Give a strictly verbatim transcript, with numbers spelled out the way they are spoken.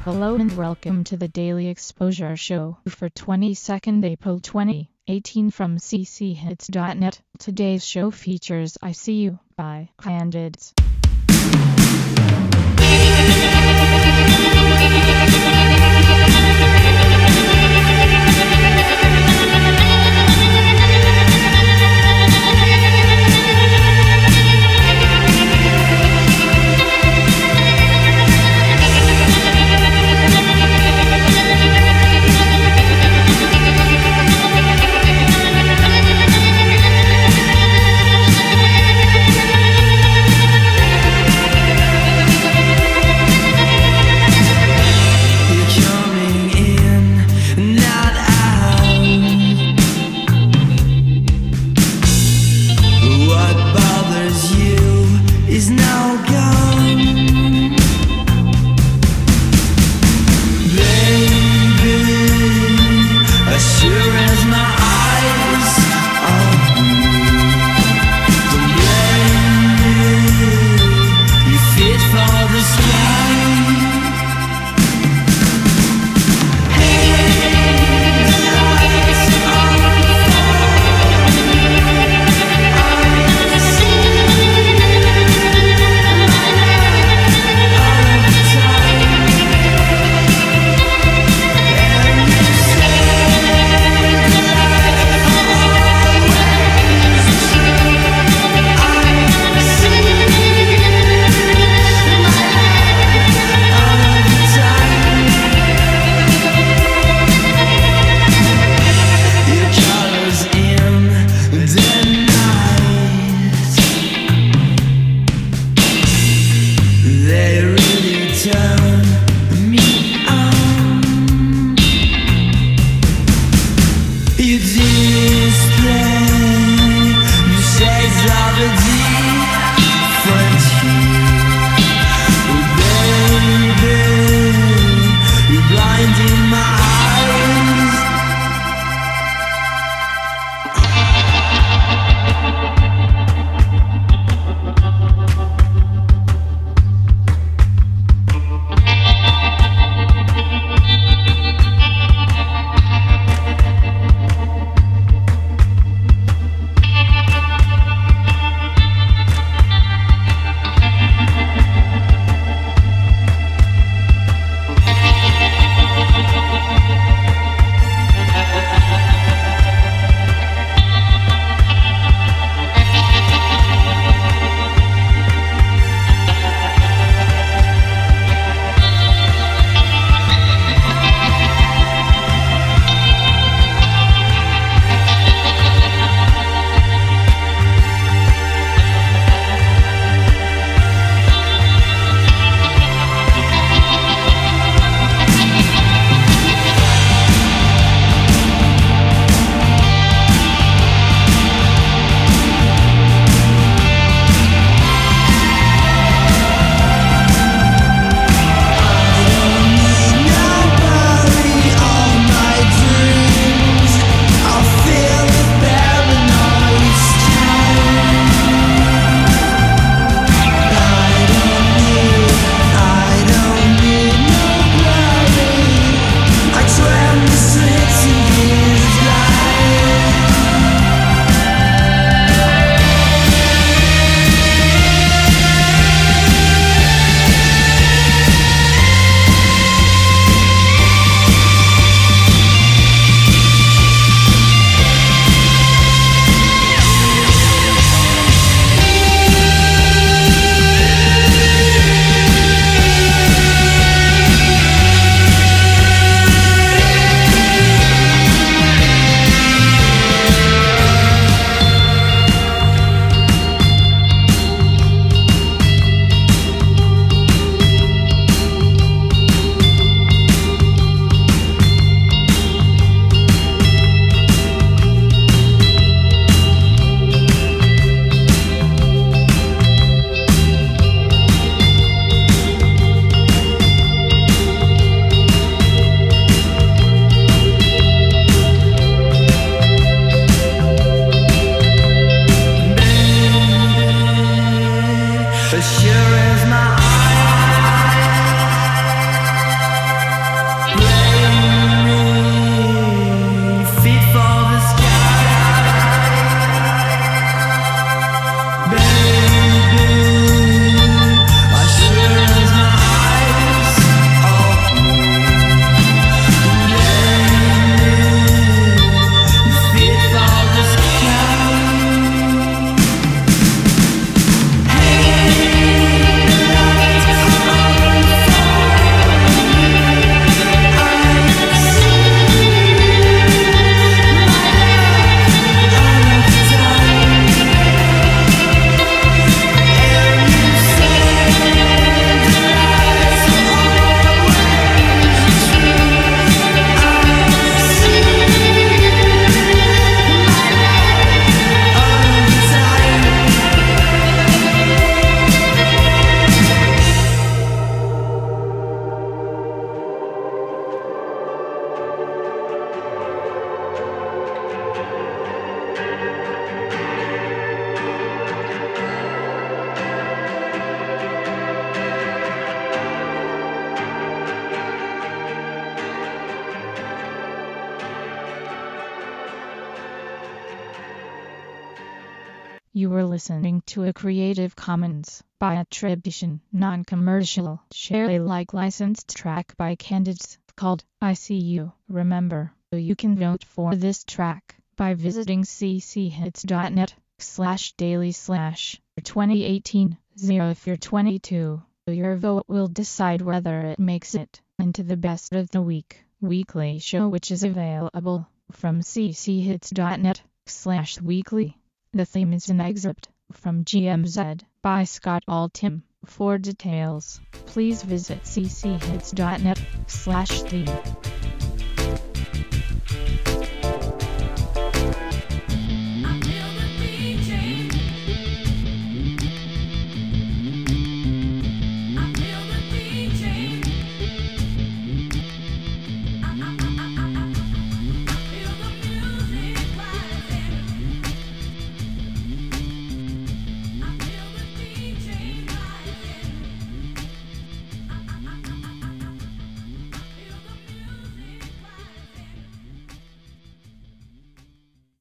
Hello and welcome to the Daily Exposure Show for twenty-second April twenty eighteen from c c hits dot net. Today's show features I See You by Candids. as sure as my eyes. You were listening to a Creative Commons by attribution, non-commercial, share Alike licensed track by Candids called I See You. Remember, you can vote for this track by visiting cchits.net slash daily slash 2018 zero if you're twenty-two. Your vote will decide whether it makes it into the best of the week weekly show, which is available from cchits.net slash weekly. The theme is an excerpt from G M Z by Scott Altham. For details, please visit cchits.net slash theme.